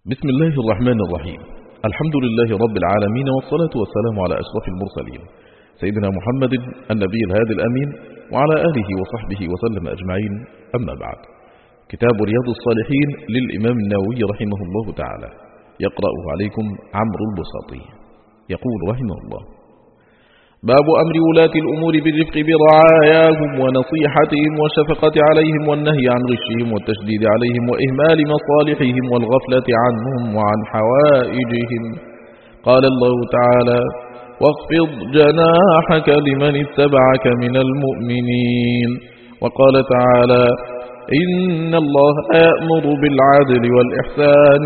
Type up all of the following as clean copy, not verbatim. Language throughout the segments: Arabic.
بسم الله الرحمن الرحيم. الحمد لله رب العالمين، والصلاة والسلام على أشرف المرسلين سيدنا محمد النبي الهادي الأمين، وعلى آله وصحبه وسلم أجمعين. أما بعد، كتاب رياض الصالحين للإمام النووي رحمه الله تعالى، يقرأه عليكم عمرو البساطي. يقول رحمه الله: باب أمر ولاة الأمور بالرفق برعاياهم ونصيحتهم والشفقة عليهم والنهي عن غشهم والتشديد عليهم وإهمال مصالحهم والغفلة عنهم وعن حوائجهم. قال الله تعالى: واخفض جناحك لمن اتبعك من المؤمنين. وقال تعالى: إن الله يأمر بالعدل والإحسان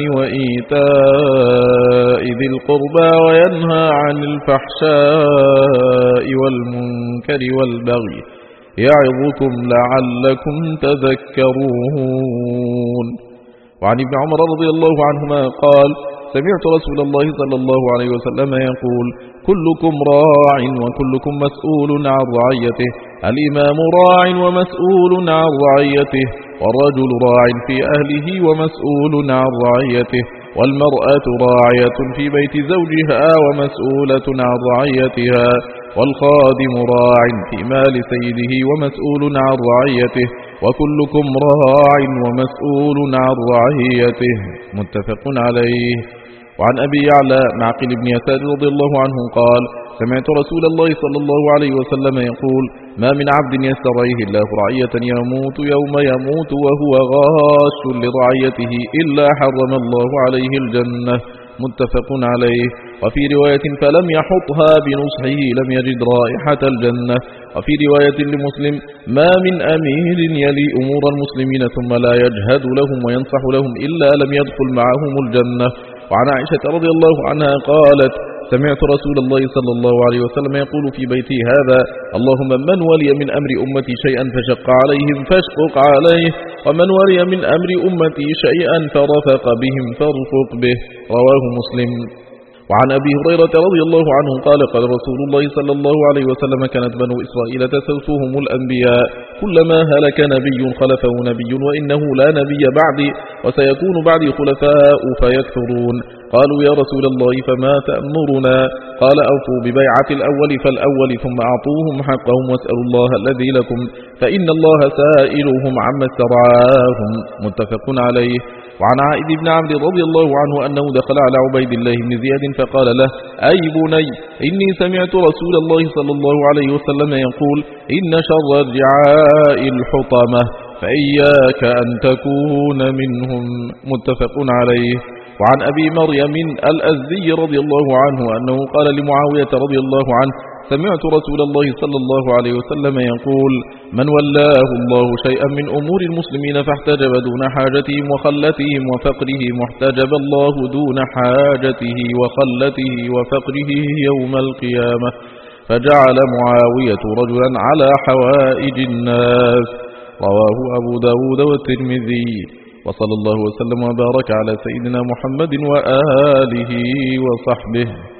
وإيتاء ذي القربى وينهى عن الفحشاء والمنكر والبغي يعظكم لعلكم تذكرون. وعن ابن عمر رضي الله عنهما قال: سمعت رسول الله صلى الله عليه وسلم يقول: كلكم راع وكلكم مسؤول عن رعيته، الإمام راع ومسؤول عن رعيته، والرجل راع في أهله ومسؤول عن رعيته، والمرأة راعية في بيت زوجها ومسؤولة عن رعيتها، والخادم راع في مال سيده ومسؤول عن رعيته، وكلكم راع ومسؤول عن رعيته. متفق عليه. وعن أبي يعلى معقل بن يسار رضي الله عنه قال: سمعت رسول الله صلى الله عليه وسلم يقول: ما من عبد يسترعيه الله رعية يموت يوم يموت وهو غاش لرعيته إلا حرم الله عليه الجنة. متفق عليه. وفي رواية: فلم يحطها بنصحه لم يجد رائحة الجنة. وفي رواية لمسلم: ما من أمير يلي أمور المسلمين ثم لا يجهد لهم وينصح لهم إلا لم يدخل معهم الجنة. وعن عائشة رضي الله عنها قالت: سمعت رسول الله صلى الله عليه وسلم يقول في بيتي هذا: اللهم من ولي من أمر أمتي شيئا فشق عليهم فاشقق عليه، ومن ولي من أمر أمتي شيئا فرفق بهم فارفق به. رواه مسلم. وعن أبي هريرة رضي الله عنه قال: قال رسول الله صلى الله عليه وسلم: كانت بنو إسرائيل تسوسهم الأنبياء، كلما هلك نبي خلفه نبي، وإنه لا نبي بعدي، وسيكون بعدي خلفاء فيكثرون. قالوا: يا رسول الله فما تأمرنا؟ قال: أوفوا ببيعة الأول فالأول، ثم أعطوهم حقهم واسألوا الله الذي لكم، فإن الله سائلهم عما استرعاهم. متفق عليه. وعن عائد بن عمرو رضي الله عنه أنه دخل على عبيد الله بن زياد فقال له: أي بني، إني سمعت رسول الله صلى الله عليه وسلم يقول: إن شر الرعاء الحطمة، فإياك أن تكون منهم. متفق عليه. وعن أبي مريم الأزدي رضي الله عنه أنه قال لمعاوية رضي الله عنه: سمعت رسول الله صلى الله عليه وسلم يقول: من ولاه الله شيئا من أمور المسلمين فاحتجب دون حاجتهم وخلتهم وفقرهم، واحتجب الله دون حاجته وخلته وفقره يوم القيامة، فجعل معاوية رجلا على حوائج الناس. رواه أبو داود والترمذي. وصلى الله وسلم وبارك على سيدنا محمد وآله وصحبه.